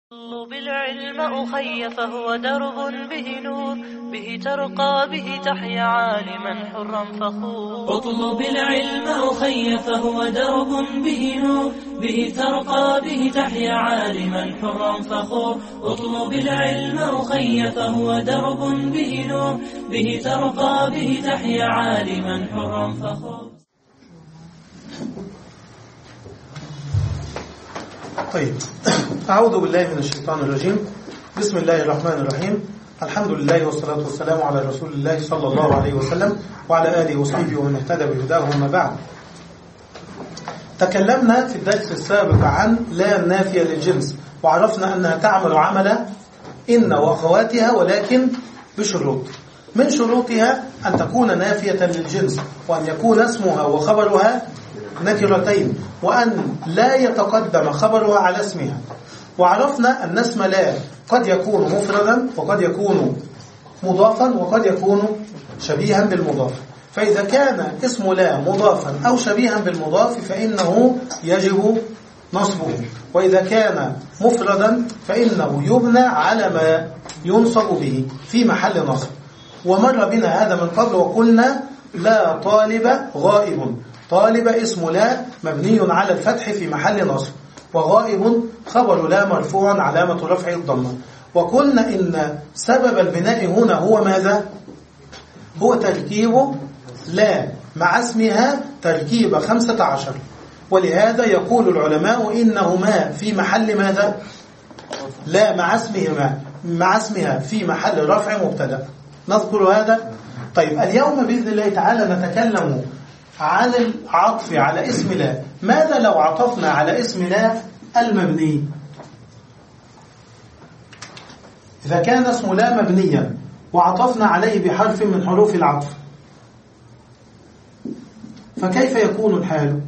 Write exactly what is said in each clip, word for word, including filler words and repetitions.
اطلب العلم أخي فهو درب به نور، به ترقى به تحيا عالما حرا فخور. اطلب العلم أخي فهو درب به نور، به ترقى به تحيا عالما حرا فخور. اطلب العلم أخي فهو درب به نور، به ترقى به تحيا عالما حرا فخور. طيب، أعوذ بالله من الشيطان الرجيم. بسم الله الرحمن الرحيم. الحمد لله والصلاة والسلام على رسول الله صلى الله عليه وسلم وعلى آله وصحبه ومن اهتدى بهداه. وما بعد، تكلمنا في الدرس السابق عن لا النافية للجنس، وعرفنا أنها تعمل عمل إن وأخواتها ولكن بشروط. من شروطها أن تكون نافية للجنس، وأن يكون اسمها وخبرها نكرتين، وأن لا يتقدم خبرها على اسمها. وعرفنا أن اسم لا قد يكون مفردا وقد يكون مضافا وقد يكون شبيها بالمضاف. فإذا كان اسم لا مضافا أو شبيها بالمضاف فإنه يجب نصبه، وإذا كان مفردا فإنه يبنى على ما ينصب به في محل نصب. ومر بنا هذا من قبل وقلنا لا طالب غائب. طالب اسم لا مبني على الفتح في محل نصب، وغائب خبر لا مرفوع علامة رفعه الضمة. وقلنا إن سبب البناء هنا هو ماذا؟ هو تركيب لا مع اسمها تركيب خمسة عشر. ولهذا يقول العلماء إنهما في محل ماذا؟ لا مع اسمهما مع اسمها في محل رفع مبتدأ. نذكر هذا. طيب، اليوم بإذن الله تعالى نتكلم عن العطف على اسم لا. ماذا لو عطفنا على اسم لا المبني؟ إذا كان اسم لا مبنيا وعطفنا عليه بحرف من حروف العطف فكيف يكون الحال؟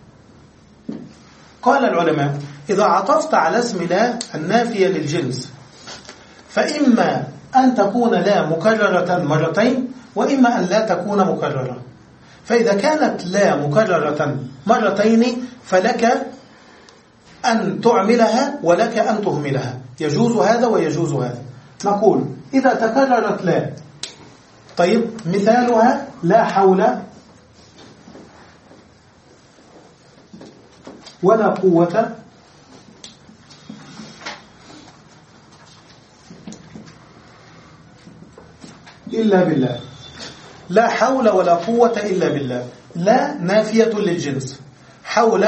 قال العلماء: إذا عطفت على اسم لا النافية للجنس فإما أن تكون لا مكررة مرتين، وإما أن لا تكون مكررة. فإذا كانت لا مكررة مرتين فلك أن تعملها ولك أن تهملها، يجوز هذا ويجوز هذا. نقول إذا تكررت لا، طيب مثالها لا حول ولا قوة إلا بالله. لا حول ولا قوة إلا بالله. لا نافية للجنس. حول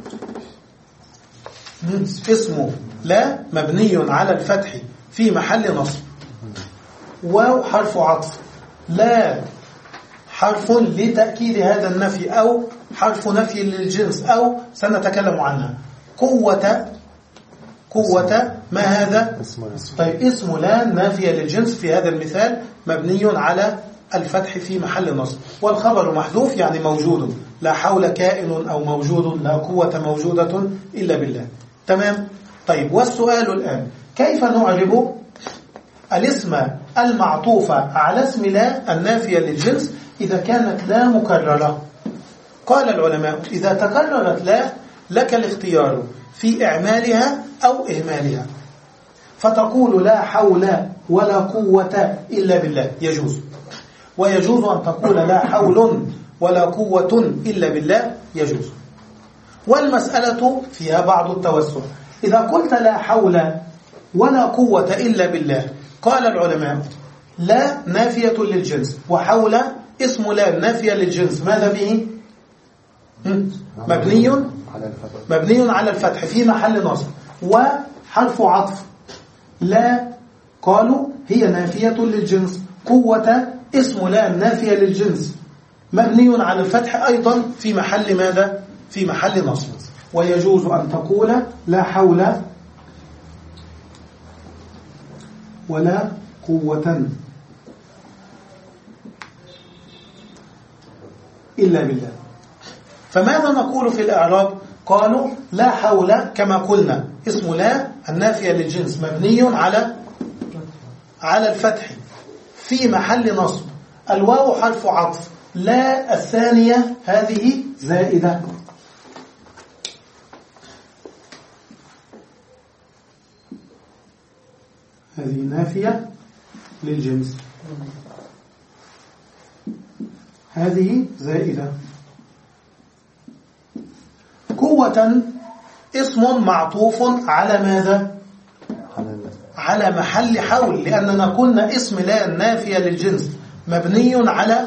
اسمه لا مبني على الفتح في محل نصب، واو حرف عطف، لا حرف لتأكيد هذا النفي أو حرف نفي للجنس أو سنتكلم عنها. قوة قوة ما هذا؟ طيب، اسم لا نافية للجنس في هذا المثال مبني على الفتح في محل نصب، والخبر محذوف يعني موجود. لا حول كائن أو موجود، لا قوة موجودة إلا بالله. تمام؟ طيب، والسؤال الآن: كيف نعرب الاسم المعطوف على اسم لا النافية للجنس إذا كانت لا مكررة؟ قال العلماء: إذا تكررت لا لك الاختيار في إعمالها أو إهمالها، فتقول لا حول ولا قوة إلا بالله، يجوز. ويجوز أن تقول لا حول ولا قوة إلا بالله، يجوز. والمسألة فيها بعض التوسع. إذا قلت لا حول ولا قوة إلا بالله، قال العلماء: لا نافية للجنس، وحول اسم لا نافية للجنس، ماذا به؟ مبني مبني على الفتح في محل نصب، وحرف عطف لا قالوا هي نافية للجنس. قوة اسم لا نافية للجنس مبني على الفتح أيضا في محل ماذا؟ في محل نصب. ويجوز أن تقول لا حول ولا قوة إلا بالله. فماذا نقول في الإعراب؟ قالوا لا حول كما قلنا اسم لا النافية للجنس مبني على على الفتح في محل نصب، الواو حرف عطف، لا الثانية هذه زائدة. هذه نافية للجنس، هذه زائدة. قوة اسم معطوف على ماذا؟ على محل حول، لأننا قلنا اسم لا نافية للجنس مبني على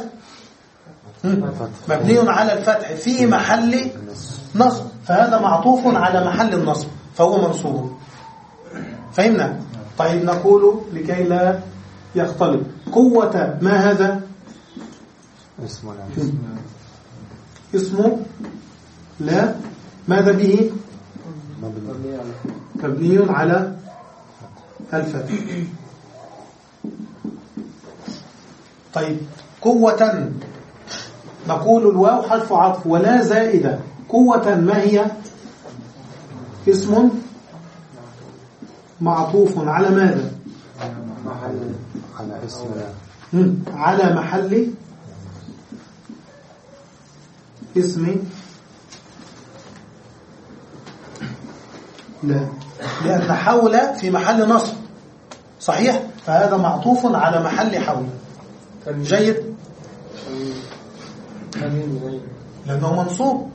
مبني على الفتح في محل نصب، فهذا معطوف على محل النصب فهو منصوب. فهمنا؟ طيب نقول لكي لا يختلط، قوة ما هذا؟ اسم لا اسم لا ماذا به؟ مبني على الفتح. طيب قوة نقول الواو حرف عطف ولا زائدة، قوة ما هي؟ اسم معطوف على ماذا؟ على اسم لا على محل اسم لا، لأن حول في محل نصب صحيح، فهذا معطوف على محل حول. جيد، لأنه منصوب،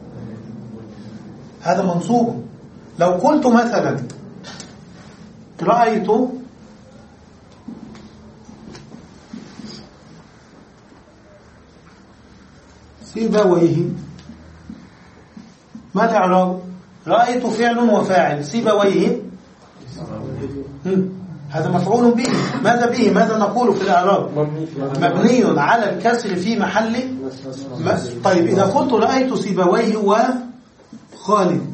هذا منصوب. لو قلت مثلا رأيت سيبويه، ما الإعراب؟ رأيت فعل وفاعل، سيبويه هذا مفعول به، ماذا به؟ ماذا نقول في الإعراب؟ مبني على الكسر في محل مس... طيب إذا قلت رأيت سيبويه وخالد،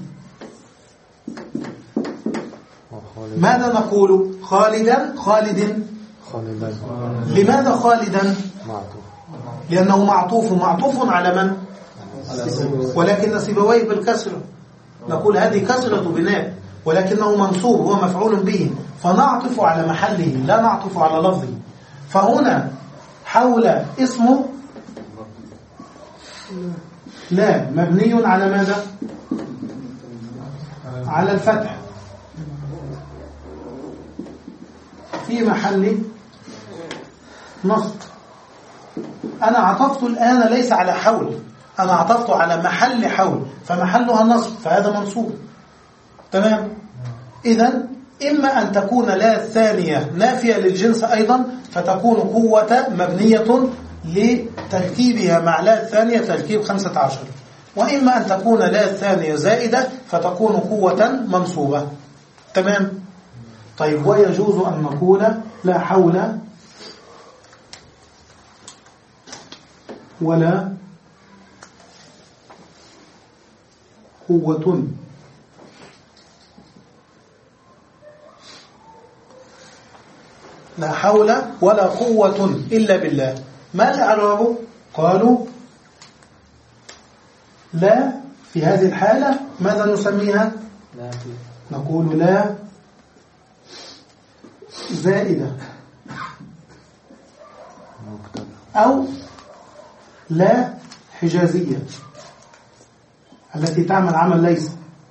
ماذا نقول؟ خالدا خالد خالدا. لماذا خالدا؟ معطوف، لأنه معطوف معطوف على من؟ ولكن سيبويه بالكسر، نقول هذه كسرة بناء، ولكنه منصوب هو مفعول به، فنعطف على محله لا نعطف على لفظه. فهنا حول اسمه لا مبني على ماذا؟ على الفتح في محل نصب. أنا عطفت الآن ليس على حول، أنا عطفت على محل حول، فمحلها نصب، فهذا منصوب. تمام؟ إذن إما أن تكون لا الثانية نافية للجنس أيضا، فتكون قوة مبنية لتركيبها مع لا الثانية تركيب خمسة عشر، وإما أن تكون لا الثانية زائدة فتكون قوة منصوبة. تمام؟ طيب ويجوز أن نقول لا حول ولا قوة. لا حول ولا قوة إلا بالله، ما الإعراب؟ قالوا لا في هذه الحالة ماذا نسميها؟ نقول لا زائدة أو لا حجازية التي تعمل عمل ليس.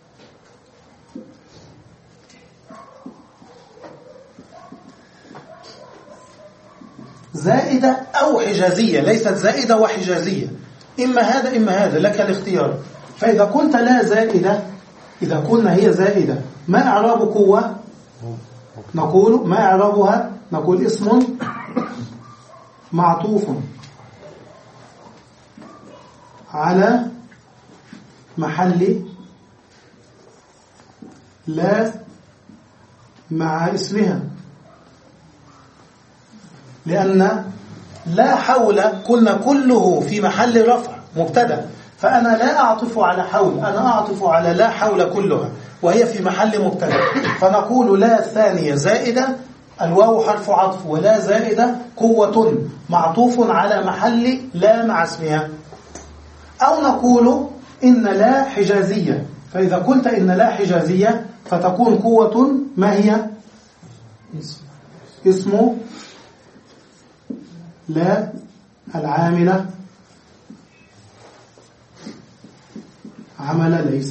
زائدة أو حجازية، ليست زائدة وحجازية، إما هذا إما هذا، لك الاختيار. فإذا قلت لا زائدة، إذا قلنا هي زائدة، ما إعراب قوة؟ نقول ما إعرابها؟ نقول اسم معطوف على محل لا مع اسمها، لأن لا حول قلنا كله في محل رفع مبتدأ، فأنا لا أعطف على حول، أنا أعطف على لا حول كلها وهي في محل مبتدأ، فنقول لا ثانية زائدة، الواو حرف عطف، ولا زائدة قوة معطوف على محل لا مع اسمها. أو نقول إن لا حجازية، فإذا قلت إن لا حجازية فتكون قوة ما هي؟ اسم لا العاملة عمل ليس.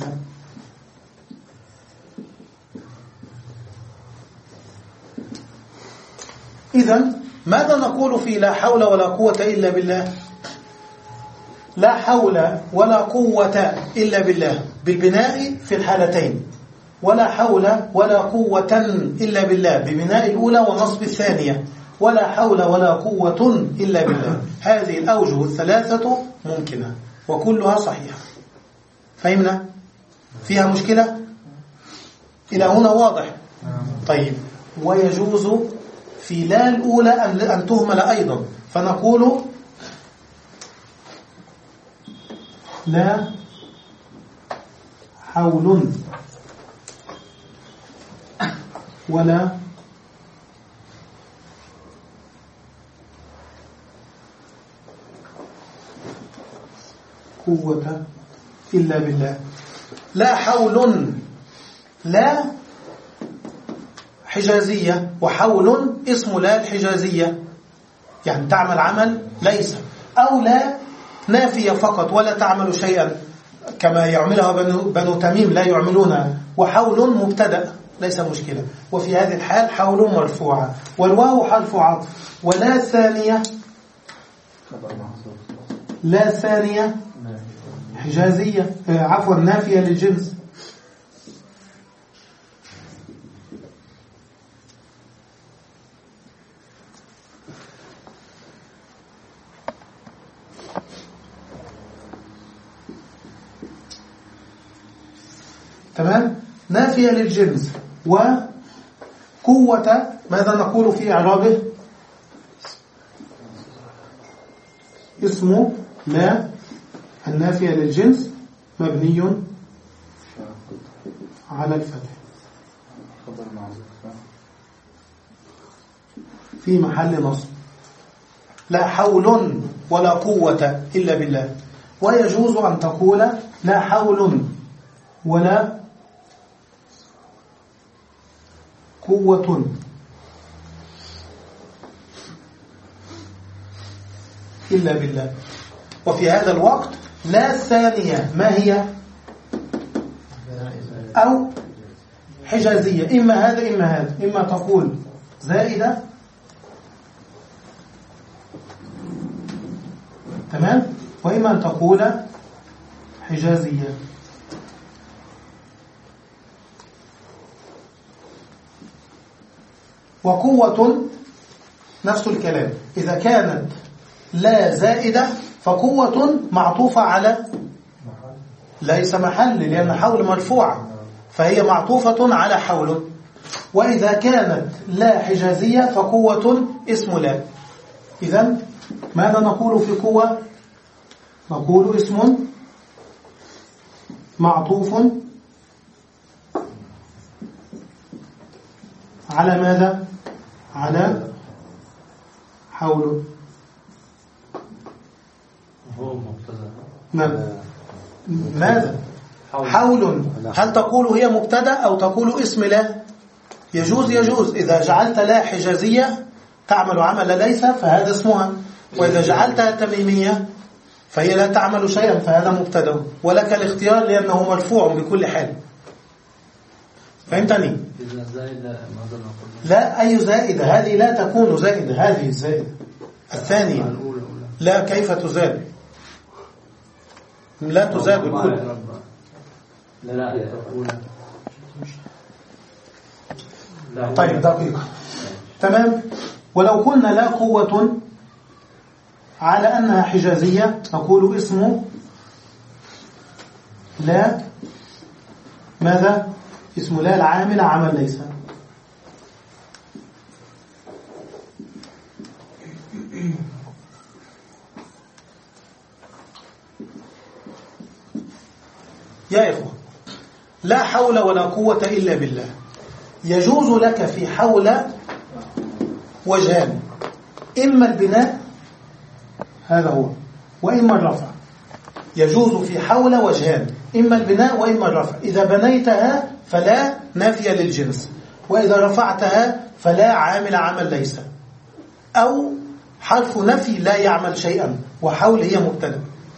إذن ماذا نقول في لا حول ولا قوة إلا بالله؟ لا حول ولا قوة إلا بالله بالبناء في الحالتين، ولا حول ولا قوة إلا بالله ببناء الأولى ونصب الثانية، ولا حول ولا قوة إلا بالله. هذه الأوجه الثلاثة ممكنة وكلها صحيحة. فهمنا؟ فيها مشكلة؟ إلى هنا واضح؟ طيب، ويجوز في لا الأولى أن تهمل أيضا، فنقول لا حول ولا قوة إلا بالله. لا حول، لا حجازية، وحول اسم لا الحجازية، يعني تعمل عمل ليس، أو لا نافية فقط ولا تعمل شيئا كما يعملها بنو, بنو تميم لا يعملونها، وحول مبتدأ ليس مشكلة. وفي هذه الحال حول مرفوعة، والواو حرف عطف. ولا ثانية، لا ثانية حجازية، عفوا نافية للجنس. تمام، نافية للجنس. وقوة ماذا نقول في إعرابه؟ اسم لا النافية للجنس مبني على الفتح في محل نصب. لا حول ولا قوة إلا بالله. ويجوز أن تقول لا حول ولا قوة إلا بالله. وفي هذا الوقت لا ثانية ما هي؟ أو حجازية، إما هذا إما هذا، إما تقول زائدة، تمام، وإما أن تقول حجازية. وقوة نفس الكلام، إذا كانت لا زائدة فقوة معطوفة على ليس محل، لأن حول مرفوعة فهي معطوفة على حول. وإذا كانت لا حجازية فقوة اسم لا. إذن ماذا نقول في قوة؟ نقول اسم معطوف على ماذا؟ على حول. نعم. ماذا؟ حول، هل تقول هي مبتدأ أو تقول اسم لا؟ يجوز يجوز. إذا جعلت لا حجازية تعمل عمل ليس فهذا اسمها، وإذا جعلتها تميمية فهي لا تعمل شيئا فهذا مبتدأ، ولك الاختيار لأنه مرفوع بكل حال. فهمتني؟ لا، أي زائدة؟ هذه لا تكون زائدة، هذه الزائدة الثانية. لا، كيف تزاد؟ لا تزاد الأولى. لا لا. طيب دقيقة. تمام. ولو قلنا لا قوة على أنها حجازية نقول اسم لا ماذا؟ اسم لا العامل عمل ليس. يا إخوة، لا حول ولا قوة إلا بالله. يجوز لك في حول وجهان، إما البناء هذا هو، وإما الرفع. يجوز في حول وجهان، إما البناء وإما الرفع. إذا بنيتها فلا نافية للجنس، وإذا رفعتها فلا عامل عمل ليس، أو حرف نفي لا يعمل شيئا، وحول هي مبتدأ.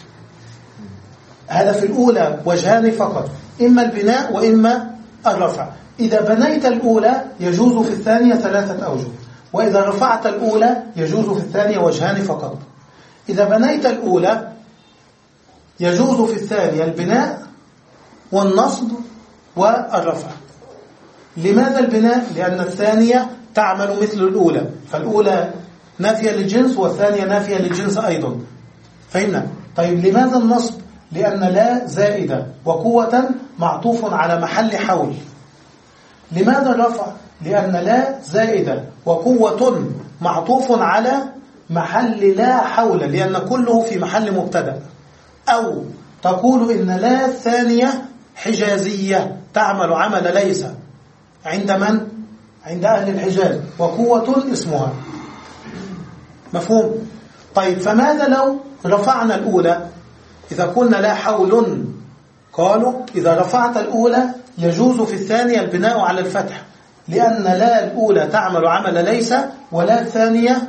هذا في الأولى وجهان فقط، إما البناء وإما الرفع. إذا بنيت الأولى يجوز في الثانية ثلاثة أوجه، وإذا رفعت الأولى يجوز في الثانية وجهان فقط. إذا بنيت الأولى يجوز في الثانية البناء والنصب والرفع. لماذا البناء؟ لأن الثانية تعمل مثل الأولى، فالأولى نافية للجنس والثانية نافية للجنس أيضا. فهمنا؟ طيب لماذا النصب؟ لأن لا زائدة وقوة معطوف على محل حول. لماذا الرفع؟ لأن لا زائدة وقوة معطوف على محل لا حول، لأن كله في محل مبتدأ. أو تقول إن لا ثانية حجازية تعمل عمل ليس عند من؟ عند أهل الحجاز، وقوة اسمها. مفهوم؟ طيب فماذا لو رفعنا الأولى؟ إذا قلنا لا حول، قالوا إذا رفعت الأولى يجوز في الثانية البناء على الفتح، لأن لا الأولى تعمل عمل ليس ولا الثانية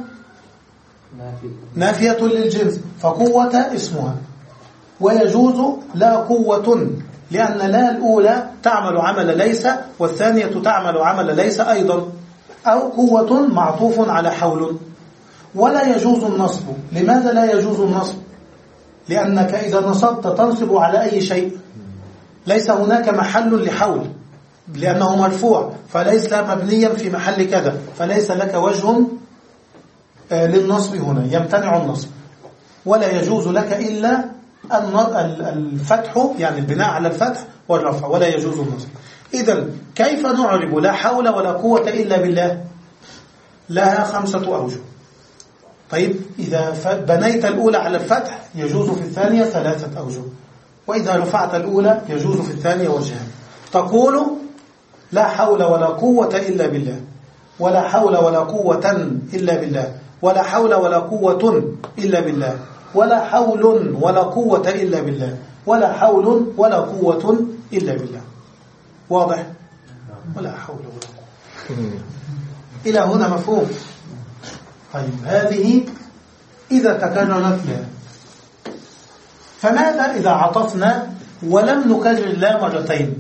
نافية للجنس، فقوة اسمها. ويجوز لا قوة، لأن لا الأولى تعمل عمل ليس والثانية تعمل عمل ليس أيضا. أو قوة معطوف على حول. ولا يجوز النصب. لماذا لا يجوز النصب؟ لأنك إذا نصبت تنصب على أي شيء، ليس هناك محل لحول، لأنه مرفوع فليس مبنيا في محل كذا، فليس لك وجه للنصب هنا، يمتنع النصب. ولا يجوز لك إلا الفتح، يعني البناء على الفتح والرفع، ولا يجوز النصب. إذن كيف نعرب لا حول ولا قوة إلا بالله؟ لها خمسة أوجه. طيب إذا بنيت الأولى على الفتح يجوز في الثانية ثلاثة أوجه، وإذا رفعت الأولى يجوز في الثانية وجهان. تقول لا حول ولا قوة إلا بالله، ولا حول ولا قوة إلا بالله، ولا حول ولا قوة إلا بالله، ولا حول ولا قوة إلا بالله، ولا حول ولا قوة إلا بالله. واضح؟ ولا حول ولا قوة. إلى هنا مفهوم؟ طيب هذه إذا تكررت لا. فماذا إذا عطفنا ولم نكرر لا مرتين؟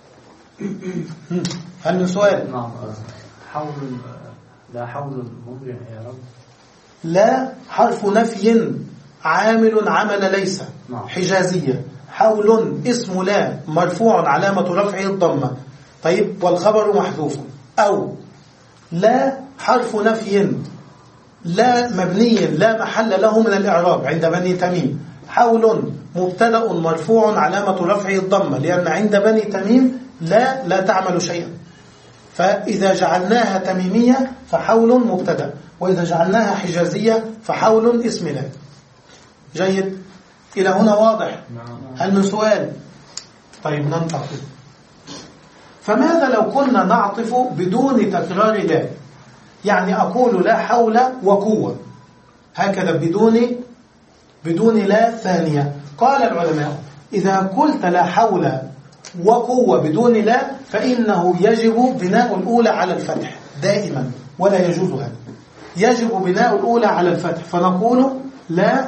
هل من سؤال؟ نعم. حول لا حول مضرع يا رب. لا حرف نفي عامل عمل ليس حجازية. حول اسم لا مرفوع علامة رفعه الضمة. طيب والخبر محذوف. أو لا حرف نفي لا مبني لا محل له من الإعراب عند بني تميم. حول مبتدأ مرفوع علامة رفعه الضمة، لأن عند بني تميم لا لا تعمل شيئا، فإذا جعلناها تميمية فحول مبتدأ، وإذا جعلناها حجازية فحول اسم لا. جيد؟ إلى هنا واضح؟ هل من سؤال؟ طيب ننتقل. فماذا لو كنا نعطف بدون تكرار لا؟ يعني أقول لا حول وقوة هكذا بدون بدون لا ثانية. قال العلماء إذا قلت لا حول وقوة بدون لا فإنه يجب بناء الأولى على الفتح دائما، ولا يجوز هذا. يجب بناء الأولى على الفتح، فنقول لا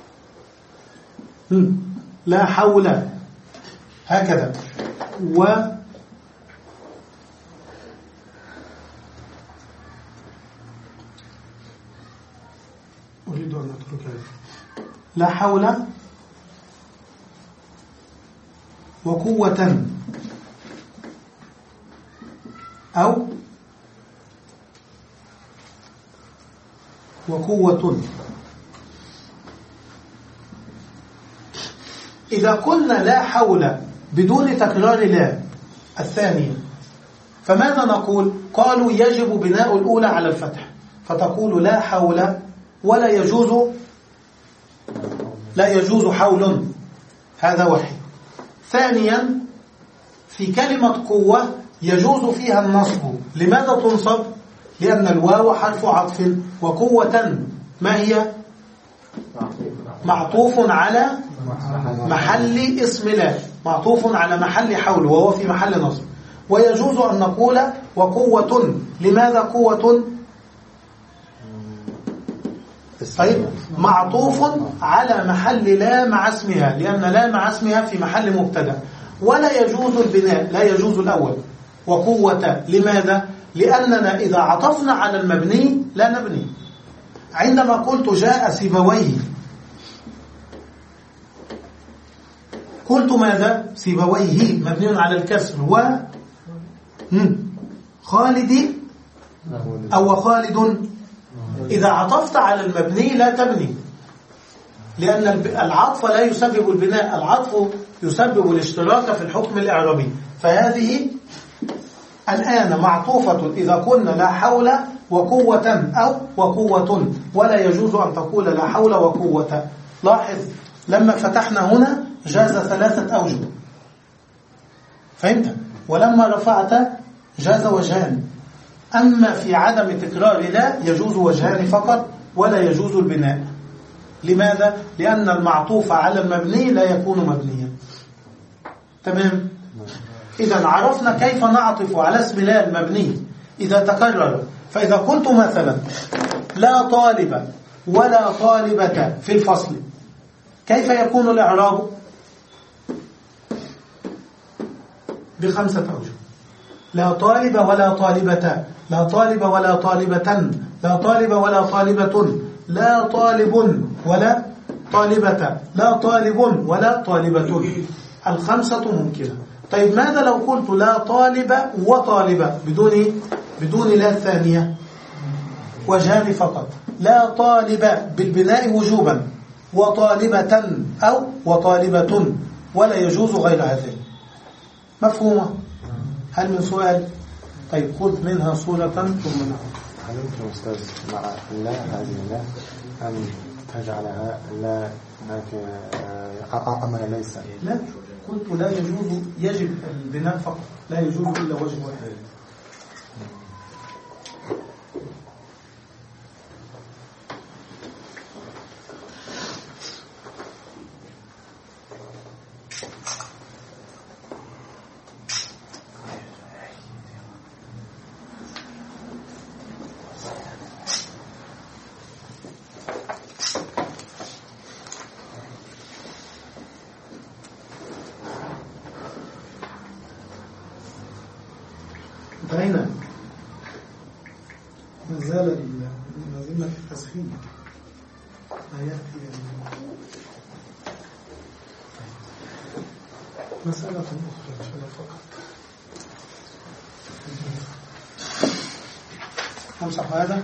لا حول هكذا. و أريد أن أترك هذا. لا حول وقوة أو وقوة. إذا قلنا لا حول بدون تكرار لا الثانية فماذا نقول؟ قالوا يجب بناء الأولى على الفتح، فتقول لا حول ولا يجوز لا يجوز حول. هذا واحد. ثانيا في كلمة قوة يجوز فيها النصب. لماذا تنصب؟ لأن الواو حرف عطف، وقوة ما هي؟ معطوف على محل اسم لا، معطوف على محل حول وهو في محل نصب. ويجوز أن نقول وقوة. لماذا قوة؟ طيب معطوف على محل لا مع اسمها، لأن لا مع اسمها في محل مبتدأ. ولا يجوز البناء، لا يجوز الأول وقوة. لماذا؟ لأننا إذا عطفنا على المبني لا نبني. عندما قلت جاء سيبويه قلت ماذا؟ سيبويه مبني على الكسر و خالد أو خالد. إذا عطفت على المبني لا تبني، لأن العطف لا يسبب البناء، العطف يسبب الاشتراك في الحكم الإعرابي. فهذه الآن معطوفة إذا قلنا لا حول وقوة أو وقوة، ولا يجوز أن تقول لا حول وقوة. لاحظ لما فتحنا هنا جاز ثلاثة أوجه، فهمت؟ ولما رفعت جاز وجهان. أما في عدم تكرار لا يجوز وجهان فقط ولا يجوز البناء. لماذا؟ لأن المعطوف على المبني لا يكون مبنيا. تمام؟ إذا عرفنا كيف نعطف على اسم لا المبني إذا تكرر. فإذا قلت مثلا لا طالب ولا طالبة في الفصل، كيف يكون الإعراب؟ بخمسة أوجه. لا طالب ولا طالبة، لا طالب ولا طالبة، لا طالب ولا طالبة، لا طالب ولا طالبة، لا طالب ولا طالبة. الخمسة ممكنة. طيب ماذا لو قلت لا طالب وطالبة بدون بدون لا الثانية؟ وجهان فقط. لا طالب بالبناء وجوبا، وطالبة أو وطالبة، ولا يجوز غير هذين. مفهومة؟ هل من سؤال؟ طيب خذ منها صورة ثم نعود. هل يمكن أستاذ مع لا هذه لا أن تجعلها لا أمر ليس؟ لا، قلت لا يجوز، يجب البناء فقط، لا يجوز إلا وجه واحد. انتهينا. ما زال ما زلنا في التسخين. لا يأتي مسألة أخرى إن شاء الله فقط. أمسح هذا.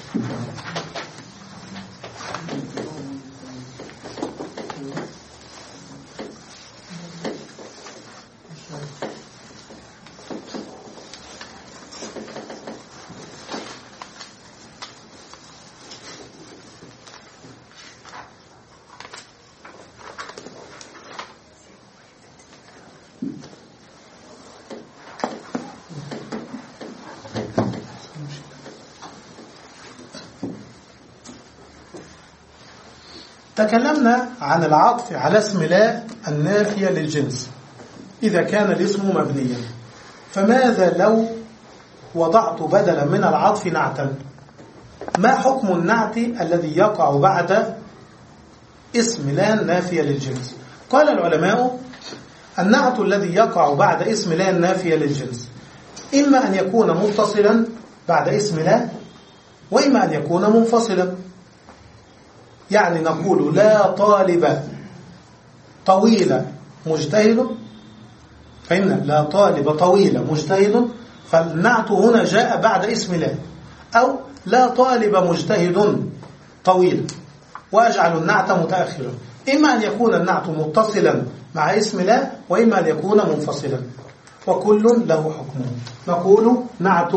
تكلمنا عن العطف على اسم لا النافية للجنس إذا كان الاسم مبنيا. فماذا لو وضعت بدلا من العطف نعتا؟ ما حكم النعت الذي يقع بعد اسم لا النافية للجنس؟ قال العلماء النعت الذي يقع بعد اسم لا النافية للجنس إما أن يكون متصلا بعد اسم لا، وإما أن يكون منفصلا. يعني نقول لا طالب طويلة مجتهد، فإن لا طالب طويلة مجتهد، فالنعت هنا جاء بعد اسم لا. أو لا طالب مجتهد طويل وأجعل النعت متأخرا. إما أن يكون النعت متصلا مع اسم لا، وإما أن يكون منفصلا، وكل له حكمه. نقول نعت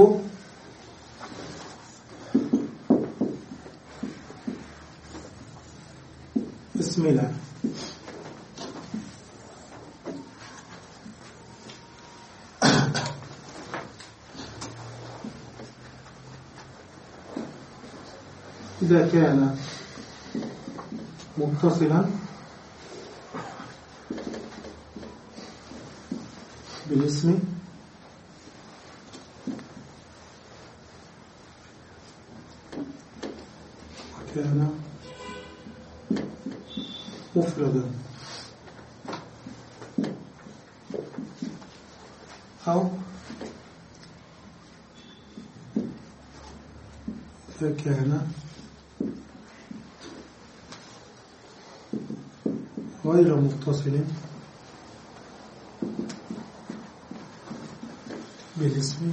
اسم لا إذا كان متصلا بالاسم وكان مفردا أو إذا كان غير متصل بالاسم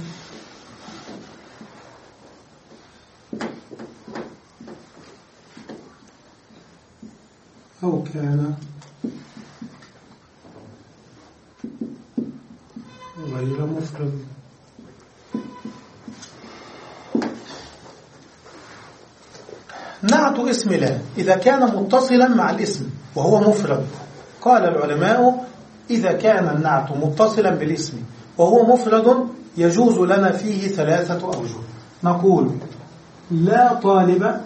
أو كان غير مفرد. نعت اسم لا إذا كان متصلا مع الاسم وهو مفرد. قال العلماء إذا كان النعت متصلا بالاسم وهو مفرد يجوز لنا فيه ثلاثة أوجه. نقول لا طالب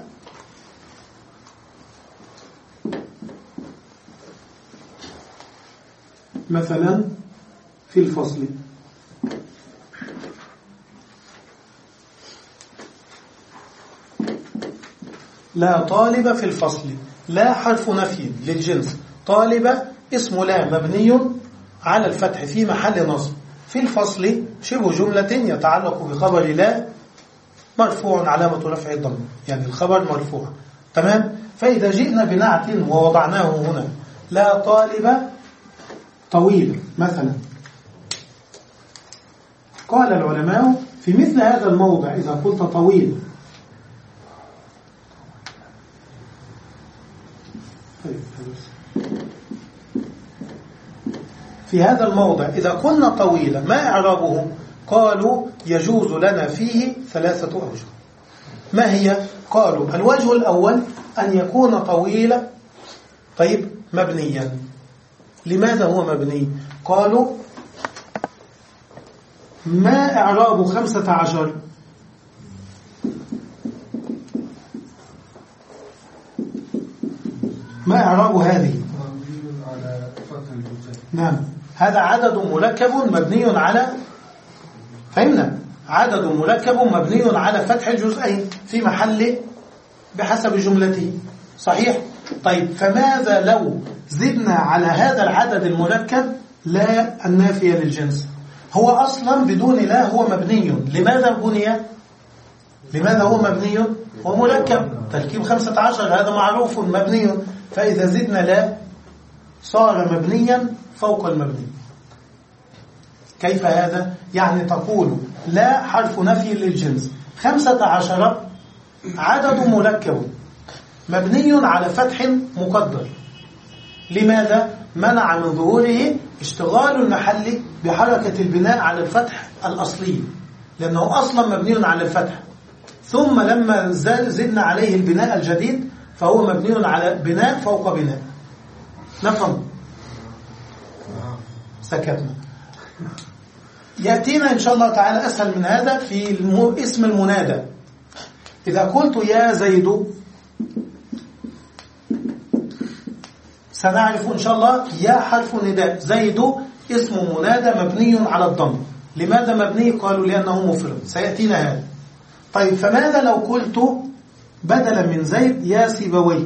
مثلا في الفصل، لا طالب في الفصل. لا حرف نفي للجنس، طالب اسم لا مبني على الفتح في محل نصب. في الفصل شبه جملة يتعلق بخبر لا مرفوع علامة رفع الضم، يعني الخبر مرفوع. تمام. فإذا جئنا بنعت ووضعناه هنا لا طالب طويل مثلا، قال العلماء في مثل هذا الموضع إذا قلت طويل في هذا الموضع إذا قلنا طويلا ما إعرابه؟ قالوا يجوز لنا فيه ثلاثة أوجه. ما هي؟ قالوا الوجه الأول أن يكون طويلا طيب مبنيا. لماذا هو مبني؟ قالوا ما إعراب خمسة عشر؟ ما إعراب هذه؟ نعم، هذا عدد مركب مبني على، فهمنا، عدد مركب مبني على فتح الجزئين في محل بحسب جملته. صحيح؟ طيب فماذا لو زدنا على هذا العدد المركب لا النافية للجنس؟ هو أصلا بدون لا هو مبني. لماذا بني؟ لماذا هو مبني؟ هو مركب تركيب خمسة عشر، هذا معروف مبني. فإذا زدنا لا صار مبنيا فوق المبني. كيف هذا؟ يعني تقول لا حرف نفي للجنس، خمسة عشر عدد مركب مبني على فتح مقدر. لماذا؟ منع من ظهوره اشتغال المحل بحركة البناء على الفتح الأصلي، لأنه أصلا مبني على الفتح، ثم لما زدنا عليه البناء الجديد فهو مبني على بناء فوق بناء. نفهم؟ سكتنا. يأتينا إن شاء الله تعالى أسهل من هذا في اسم المنادى. إذا قلت يا زيد سنعرف إن شاء الله يا حرف نداء، زيد اسم منادى مبني على الضم. لماذا مبني؟ قالوا لأنه مفرد، سيأتينا هذا. طيب فماذا لو قلت بدلا من زيد يا سيبويه؟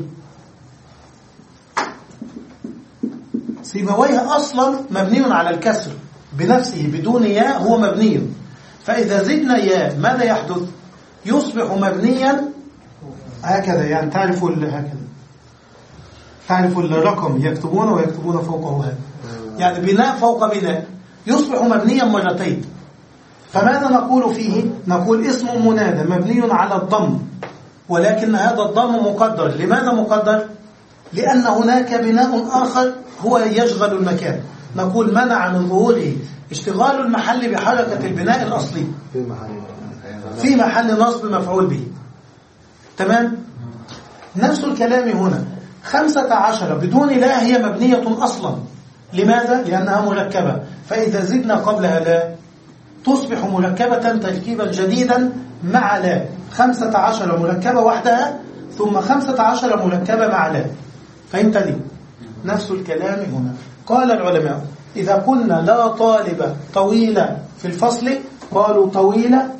سيبويه أصلا مبني على الكسر بنفسه بدون يا، هو مبني. فإذا زدنا يا ماذا يحدث؟ يصبح مبنيا هكذا، يعني تعرفوا هكذا، تعرفوا الرقم يكتبون ويكتبون فوقه هذا، يعني بناء فوق بناء، يصبح مبنيا مرتين. فماذا نقول فيه؟ نقول اسم منادى مبني على الضم، ولكن هذا الضم مقدر. لماذا مقدر؟ لأن هناك بناء آخر هو يشغل المكان. نقول منع من ظهوره اشتغال المحل بحركة البناء الأصلي في محل نصب مفعول به. تمام؟ نفس الكلام هنا. خمسة عشر بدون لا هي مبنية أصلا. لماذا؟ لأنها مركبة، فإذا زدنا قبلها لا تصبح مركبة تركيبا جديدا مع لا. خمسة عشر مركبة وحدها ثم خمسة عشر مركبة مع لا. فهمت لي؟ نفس الكلام هنا. قال العلماء إذا قلنا لا طالب طويلة في الفصل، قالوا طويلة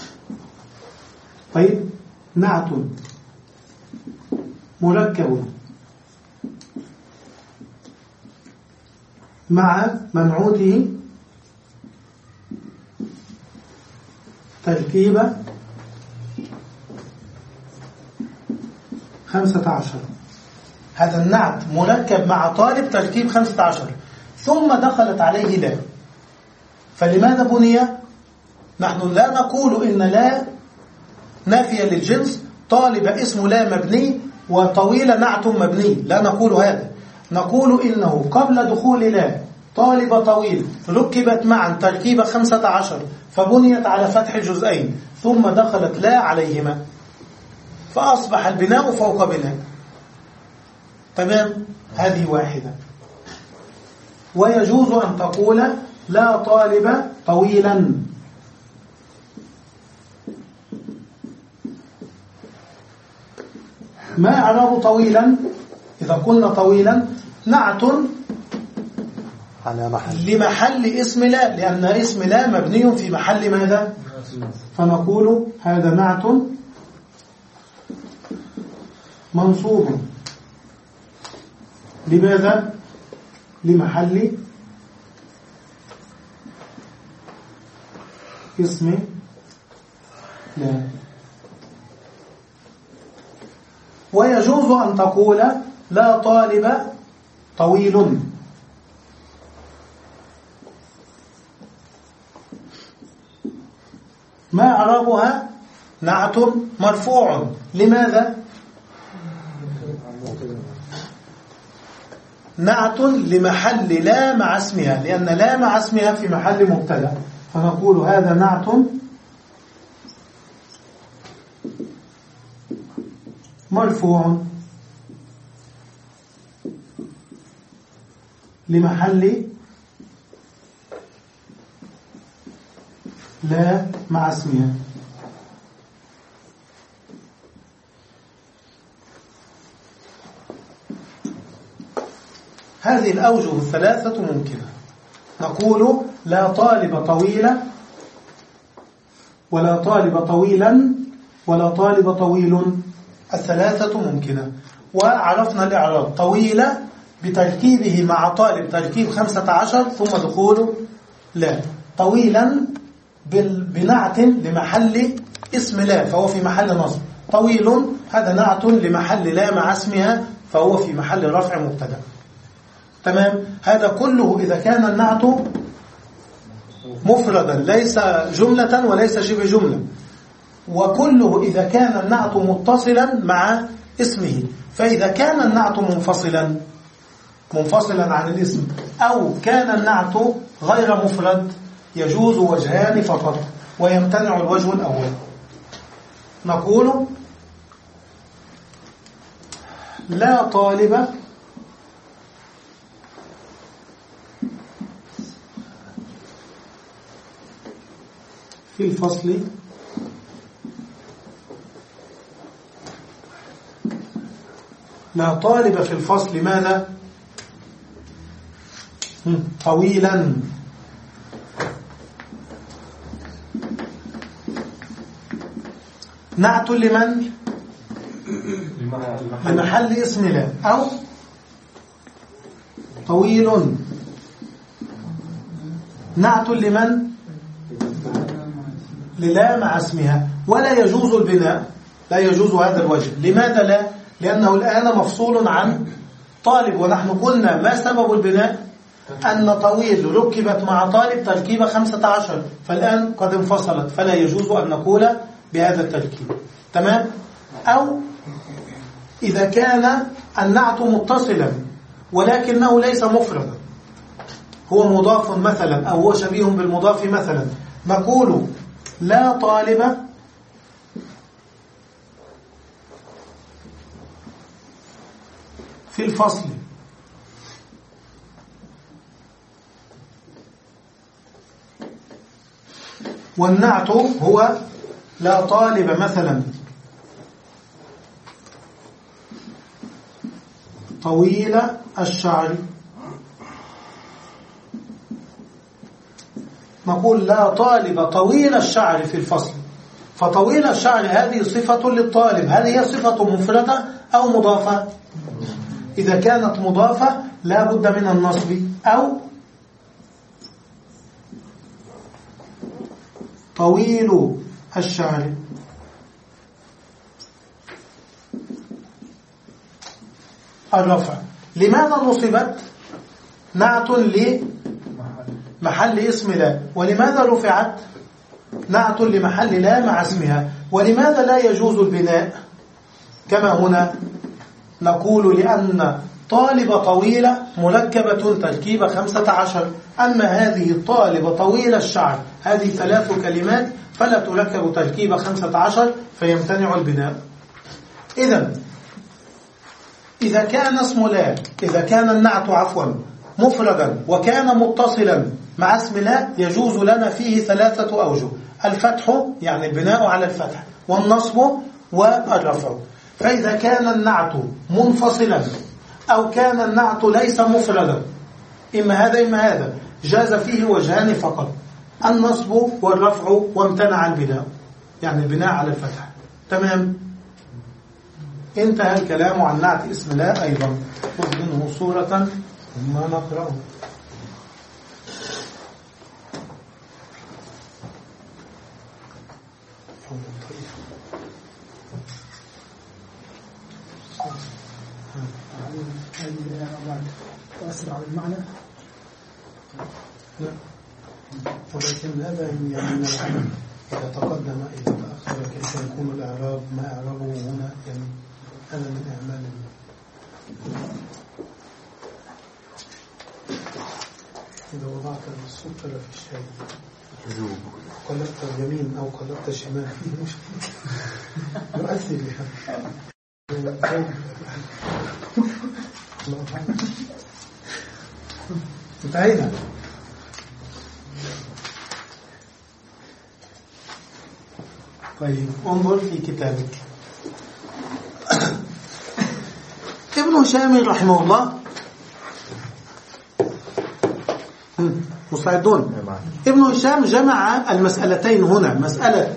طيب نعت مركب مع منعوته تركيبة خمسة عشر. هذا النعت مركب مع طالب تركيب خمسة عشر، ثم دخلت عليه لا. فلماذا بني؟ نحن لا نقول إن لا نافية للجنس، طالب اسم لا مبني وطويل نعت مبني، لا نقول هذا. نقول إنه قبل دخول لا طالب طويل ركبت معا تركيب خمسة عشر فبنيت على فتح جزئين، ثم دخلت لا عليهما فأصبح البناء فوق بناء. تمام؟ هذه واحدة. ويجوز أن تقول لا طالب طويلا. ما إعراب طويلا؟ إذا قلنا طويلا نعت على محل لمحل اسم لا، لأن اسم لا مبني في محل ماذا؟ فنقول هذا نعت منصوب. لماذا؟ لمحل اسم لا. ويجوز أن تقول لا طالب طويل. ما إعرابها؟ نعت مرفوع. لماذا؟ نعت لمحل لا مع اسمها، لأن لا مع اسمها في محل مبتدأ، فنقول هذا نعت مرفوع لمحل لا مع اسمها. هذه الأوجه الثلاثة ممكنة. نقول لا طالب طويلة، ولا طالب طويلا، ولا طالب طويل. الثلاثة ممكنة. وعرفنا الإعراب طويلة بتركيبه مع طالب تركيب خمسة عشر ثم دخوله لا. طويلا بنعت لمحل اسم لا فهو في محل نصب. طويل هذا نعت لمحل لا مع اسمها فهو في محل رفع مبتدأ. تمام؟ هذا كله إذا كان النعت مفردا ليس جملة وليس شبه جملة، وكله إذا كان النعت متصلا مع اسمه. فإذا كان النعت منفصلا منفصلا عن الاسم أو كان النعت غير مفرد يجوز وجهان فقط ويمتنع الوجه الأول. نقول لا طالب في الفصل لا طالب في الفصل ماذا؟ طويلا. نعت لمن؟ لمحل اسم لا. أو طويل نعت لمن؟ للا مع اسمها. ولا يجوز البناء، لا يجوز هذا الوجه. لماذا لا؟ لأنه الآن مفصول عن طالب، ونحن قلنا ما سبب البناء؟ أن طويل ركبت مع طالب تركيب خمسة عشر، فالآن قد انفصلت، فلا يجوز أن نقول بهذا التركيب. تمام؟ أو إذا كان النعت متصلا ولكنه ليس مفردا، هو مضاف مثلا أو هو شبيه بالمضاف مثلا، نقول لا طالب في الفصل. والنعت هو لا طالب مثلا طويل الشعر. نقول لا طالب طويل الشعر في الفصل. فطويل الشعر هذه صفة للطالب، هل هي صفة مفردة أو مضافة؟ إذا كانت مضافة لا بد من النصب. أو طويل الشعر الرفع. لماذا نصبت؟ نعت لمحل اسم لا. ولماذا رفعت؟ نعت لمحل لا مع اسمها. ولماذا لا يجوز البناء كما هنا؟ نقول لأن طالب طويلة مركبة تركيب خمسة عشر، أما هذه الطالبة طويلة الشعر هذه ثلاث كلمات فلا تركب تركيب خمسة عشر فيمتنع البناء. إذن إذا كان اسم لا، إذا كان النعت عفوا مفردا وكان متصلا مع اسم لا يجوز لنا فيه ثلاثة أوجه: الفتح يعني البناء على الفتح، والنصب والرفع. فإذا كان النعت منفصلا أو كان النعت ليس مفردا، إما هذا إما هذا، جاز فيه وجهان فقط: النصب والرفع، وامتنع البناء، يعني البناء على الفتح. تمام؟ انتهى الكلام عن نعت اسم لا أيضا. خذ منه صورة ثم نقرأه. تؤثر على المعنى؟ لا، ولكن هذا يعني إذا تقدم إذا تأخر كيف يكون الإعراب، ما إعرابه هنا، يعني هذا من أعمال. إذا وضعت السكر في الشاي قلبت اليمين أو قلبت الشمال يؤثر بها. انتهينا. طيب انظر في كتابك. ابن هشام رحمه الله، مستعدون؟ ابن هشام جمع المسألتين هنا، مسألة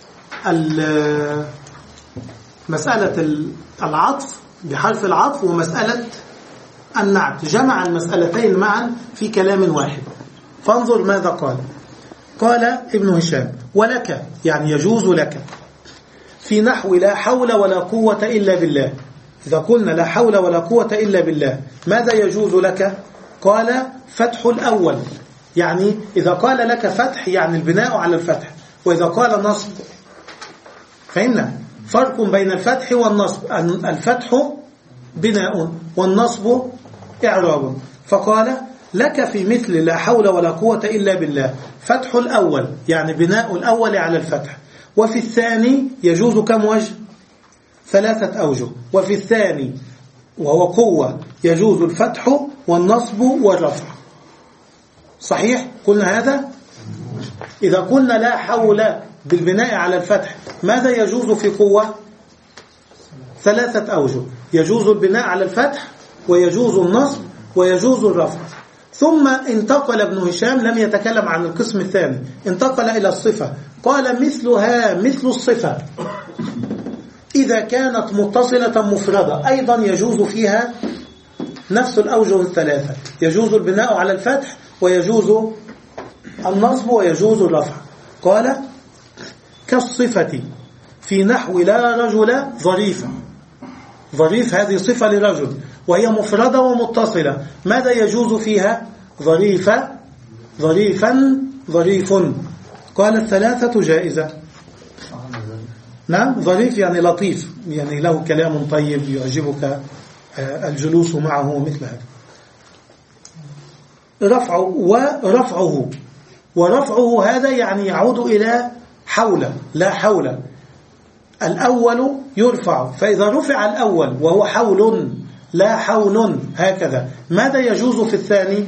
مسألة العطف بحرف العطف ومسألة النعت، جمع المسألتين معا في كلام واحد. فانظر ماذا قال. قال ابن هشام: ولك يعني يجوز لك في نحو لا حول ولا قوة إلا بالله. إذا قلنا لا حول ولا قوة إلا بالله ماذا يجوز لك؟ قال: فتح الأول، يعني إذا قال لك فتح يعني البناء على الفتح. وإذا قال نصب، فهمنا فرق بين الفتح والنصب، الفتح بناء والنصب إعراب. فقال: لك في مثل لا حول ولا قوة إلا بالله فتح الأول يعني بناء الأول على الفتح، وفي الثاني يجوز كم وجه؟ ثلاثة أوجه. وفي الثاني وهو قوة يجوز الفتح والنصب والرفع. صحيح؟ قلنا هذا. إذا قلنا لا حول بالبناء على الفتح ماذا يجوز في قوة؟ ثلاثة أوجه: يجوز البناء على الفتح ويجوز النصب ويجوز الرفع. ثم انتقل ابن هشام، لم يتكلم عن القسم الثاني، انتقل إلى الصفة. قال: مثلها مثل الصفة إذا كانت متصلة مفردة أيضا يجوز فيها نفس الأوجه الثلاثة، يجوز البناء على الفتح ويجوز النصب ويجوز الرفع. قال: كالصفة في نحو لا رجل ظريفة. ظريف هذه صفة لرجل وهي مفردة ومتصلة، ماذا يجوز فيها؟ ظريفة، ظريفا، ظريف. قال: الثلاثة جائزة. نعم، ظريف يعني لطيف، يعني له كلام طيب يعجبك الجلوس معه مثل هذا. رفعه ورفعه ورفعه هذا يعني يعود إلى حول، لا حول. الأول يرفع، فإذا رفع الأول وهو حول لا حول هكذا ماذا يجوز في الثاني؟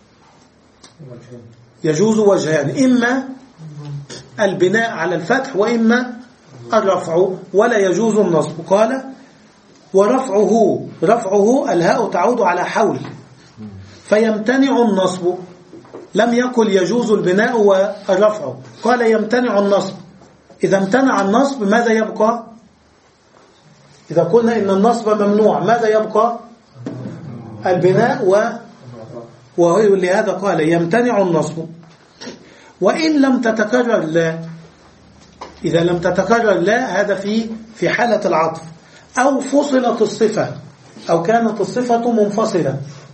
يجوز وجهان: إما البناء على الفتح وإما الرفع، ولا يجوز النصب. قال: ورفعه، رفعه الهاء تعود على حول فيمتنع النصب. لم يقل يجوز البناء والرفع، قال يمتنع النصب. إذا امتنع النصب ماذا يبقى؟ إذا قلنا إن النصب ممنوع ماذا يبقى؟ البناء و ولهذا قال يمتنع النصب. وإن لم تتكرر لا، إذا لم تتكرر لا هذا في في حالة العطف، أو فصلت الصفة أو كانت الصفة منفصلة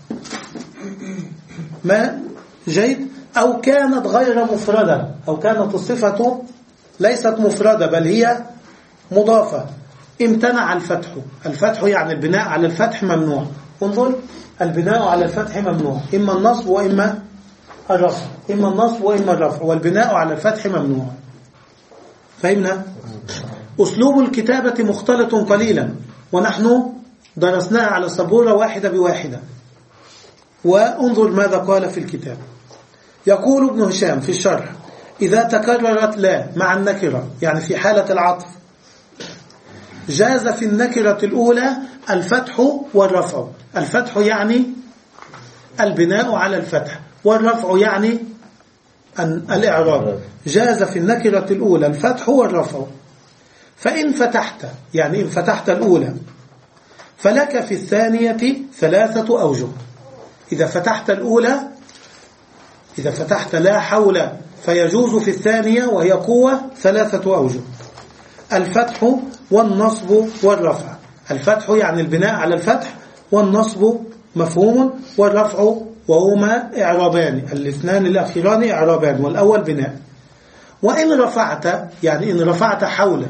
ما جيد، أو كانت غير مفردة، أو كانت الصفة ليست مفردة بل هي مضافة، امتنع الفتح. الفتح يعني البناء على الفتح ممنوع. انظر، البناء على الفتح ممنوع، إما النصب وإما الرفع، إما النصب وإما الرفع، والبناء على الفتح ممنوع. فهمنا؟ أسلوب الكتابة مختلط قليلا، ونحن درسناها على السبورة واحدة بواحدة. وانظر ماذا قال في الكتاب. يقول ابن هشام في الشرح: إذا تكررت لا مع النكرة، يعني في حالة العطف، جاز في النكرة الأولى الفتح والرفع. الفتح يعني البناء على الفتح، والرفع يعني الإعراب. جاز في النكرة الأولى الفتح والرفع. فإن فتحت، يعني إن فتحت الأولى، فلك في الثانية ثلاثة أوجه. إذا فتحت الأولى، إذا فتحت لا حول، فيجوز في الثانية وهي قوة ثلاثة أوجه: الفتح والنصب والرفع. الفتح يعني البناء على الفتح، والنصب مفهوم، والرفع وهما إعرابان، الاثنان الأخيران إعرابان، والأول بناء. وإن رفعت، يعني إن رفعت حولا،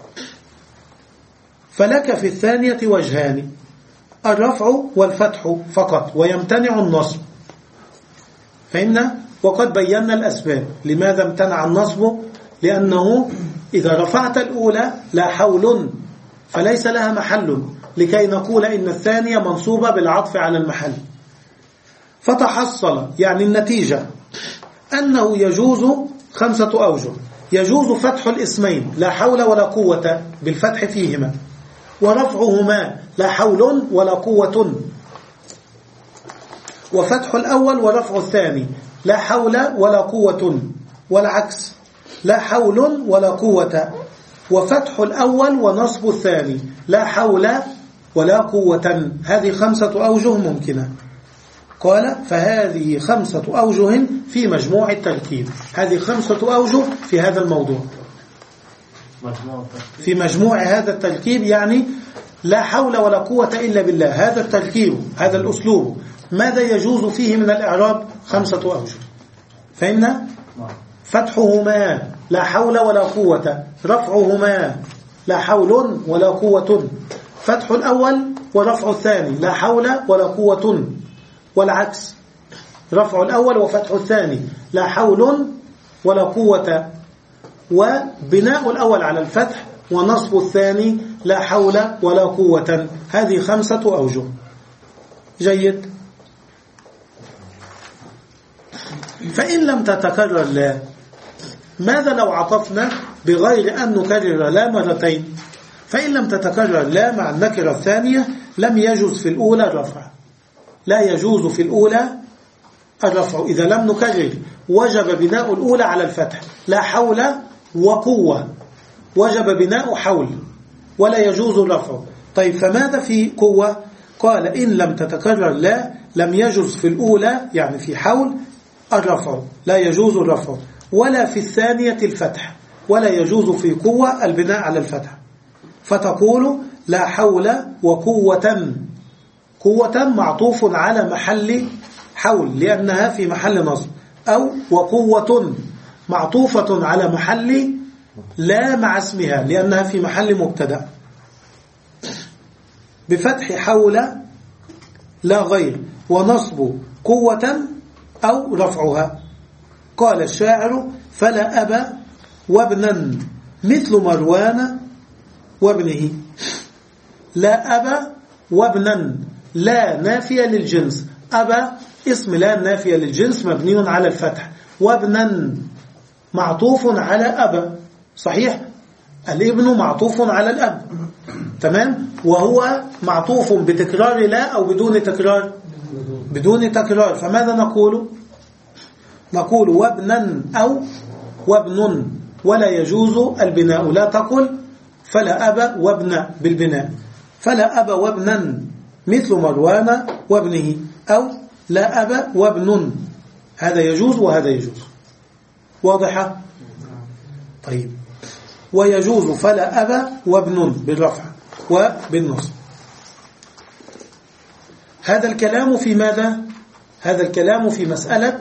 فلك في الثانية وجهان: الرفع والفتح فقط، ويمتنع النصب. فإن وقد بينا الأسباب لماذا امتنع النصب، لأنه إذا رفعت الأولى لا حول فليس لها محل، لكي نقول إن الثانية منصوبة بالعطف على المحل. فتحصل، يعني النتيجة، أنه يجوز خمسة أوجه: يجوز فتح الاسمين لا حول ولا قوة بالفتح فيهما، ورفعهما لا حول ولا قوة، وفتح الأول ورفع الثاني لا حول ولا قوة، والعكس لا حول ولا قوة، وفتح الأول ونصب الثاني لا حول ولا قوة. هذه خمسة أوجه ممكنة. قال: فهذه خمسة أوجه في مجموع التركيب. هذه خمسة أوجه في هذا الموضوع، في مجموع هذا التركيب، يعني لا حول ولا قوة إلا بالله. هذا التركيب، هذا الأسلوب، ماذا يجوز فيه من الإعراب؟ خمسة أوجه. فهمنا؟ فتحهما لا حول ولا قوة، رفعهما لا حول ولا قوة، فتح الأول ورفع الثاني لا حول ولا قوة، والعكس رفع الأول وفتح الثاني لا حول ولا قوة، وبناء الأول على الفتح ونصب الثاني لا حول ولا قوة. هذه خمسة أوجه. جيد. فإن لم تتكرر لا، ماذا لو عطفنا بغير أن نكرر لا مرتين؟ فإن لم تتكرر لا مع النكرة الثانية لم يجوز في الأولى الرفع. لا يجوز في الأولى الرفع إذا لم نكرر، وجب بناء الأولى على الفتح لا حول وقوة، وجب بناء حول، ولا يجوز الرفع. طيب فماذا في قوة؟ قال: إن لم تتكرر لا لم يجوز في الأولى، يعني في حول، الرفع، لا يجوز الرفع، ولا في الثانية الفتح، ولا يجوز في قوة البناء على الفتح. فتقول: لا حول وقوة. قوة معطوف على محل حول لأنها في محل نصب، أو وقوة معطوفة على محل لا مع اسمها لأنها في محل مبتدأ، بفتح حول لا غير، ونصب قوة أو رفعها. قال الشاعر: فلا أبا وابنا مثل مروان وابنه. لا أبا وابنا، لا نافية للجنس، أبا اسم لا نافية للجنس مبني على الفتح، وابنا معطوف على أبا، صحيح؟ الابن معطوف على الأب، تمام؟ وهو معطوف بتكرار لا أو بدون تكرار؟ بدون تكرار. فماذا نقول؟ نقول وابنا أو وابن، ولا يجوز البناء. لا تقل فلا أبا وابن بالبناء، فلا أبا وابنا مثل مروان وابنه، أو لا أبا وابن، هذا يجوز وهذا يجوز. واضحة؟ طيب. ويجوز فلا أبا وابن بالرفع وبالنصب. هذا الكلام في ماذا؟ هذا الكلام في مسألة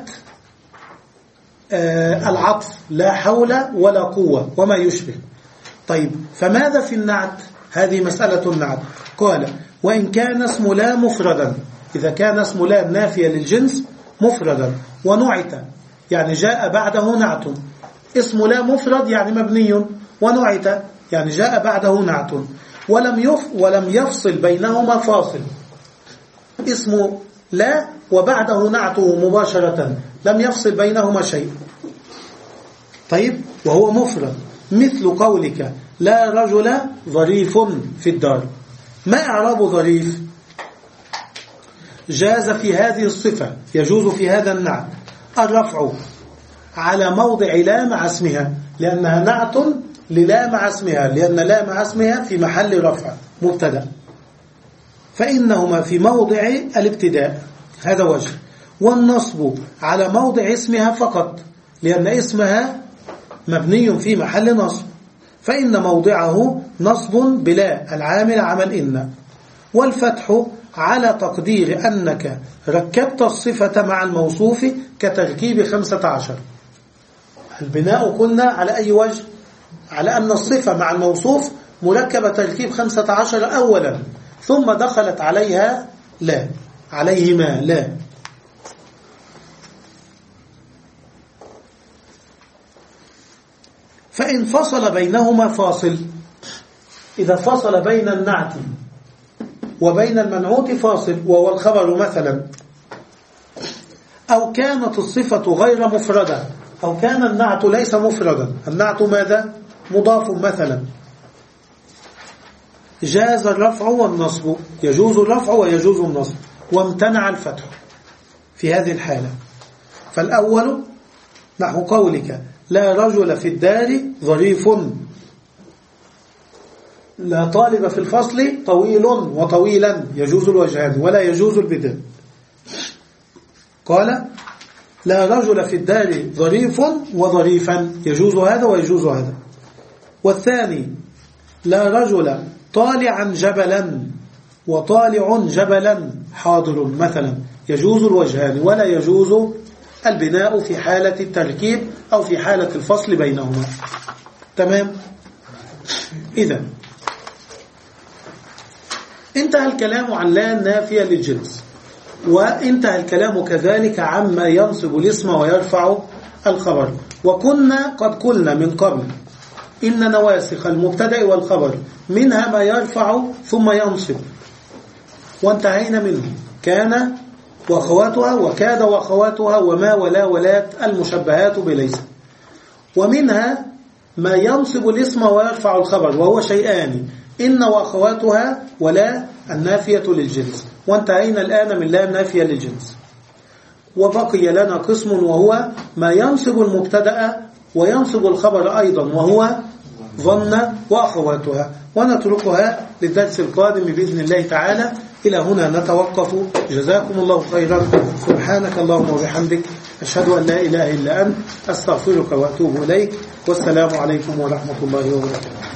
آه العطف، لا حول ولا قوة وما يشبه. طيب فماذا في النعت؟ هذه مسألة النعت. قال وإن كان اسم لا مفردا، إذا كان اسم لا نافية للجنس مفردا ونعت، يعني جاء بعده نعت. اسم لا مفرد يعني مبني، ونعت يعني جاء بعده نعت، ولم يف ولم يفصل بينهما فاصل. اسم لا وبعده نعته مباشرة، لم يفصل بينهما شيء. طيب وهو مفرد، مثل قولك لا رجل ظريف في الدار. ما إعراب ظريف؟ جاز في هذه الصفة، يجوز في هذا النعت الرفع على موضع لا مع اسمها، لأنها نعت للا مع اسمها، لأن لا مع اسمها في محل رفع مبتدأ، فإنهما في موضع الابتداء، هذا وجه. والنصب على موضع اسمها فقط، لأن اسمها مبني في محل نصب، فإن موضعه نصب بلا العامل عمل إن. والفتح على تقدير أنك ركبت الصفة مع الموصوف كتركيب خمسة عشر. البناء قلنا على أي وجه؟ على أن الصفة مع الموصوف مركبة تركيب خمسة عشر أولا، ثم دخلت عليها لا، عليهما لا. فإن فصل بينهما فاصل، إذا فصل بين النعت وبين المنعوت فاصل وهو الخبر مثلا، أو كانت الصفة غير مفردة، أو كان النعت ليس مفردا، النعت ماذا؟ مضاف مثلا، جاز الرفع والنصب، يجوز الرفع ويجوز النصب، وامتنع الفتح في هذه الحالة. فالأول نحو قولك لا رجل في الدار ظريف، لا طالب في الفصل طويل وطويلا، يجوز الوجهان ولا يجوز البدل. قال لا رجل في الدار ظريف وظريفا، يجوز هذا ويجوز هذا. والثاني لا رجل طالعا جبلا وطالع جبلا حاضر مثلا، يجوز الوجهان ولا يجوز البناء في حالة التركيب أو في حالة الفصل بينهما. تمام؟ إذن انتهى الكلام عن لا نافية للجنس، وانتهى الكلام كذلك عما ينصب الاسم ويرفع الخبر. وكنا قد قلنا من قبل إن نواسخ المبتدأ والخبر منها ما يرفع ثم ينصب، وانتهينا منه كان وأخواتها وكاد وأخواتها وما ولا ولات المشبهات بليس. ومنها ما ينصب الاسم ويرفع الخبر، وهو شيئان: إن وأخواتها ولا النافية للجنس. وانتهينا الآن من لا النافية للجنس. وبقي لنا قسم وهو ما ينصب المبتدأ وينصب الخبر أيضا، وهو ظن وأخواتها، ونتركها للدرس القادم بإذن الله تعالى. إلى هنا نتوقف. جزاكم الله خيرا. سبحانك اللهم وبحمدك، أشهد أن لا إله إلا أنت، أستغفرك وأتوب إليك. والسلام عليكم ورحمة الله وبركاته.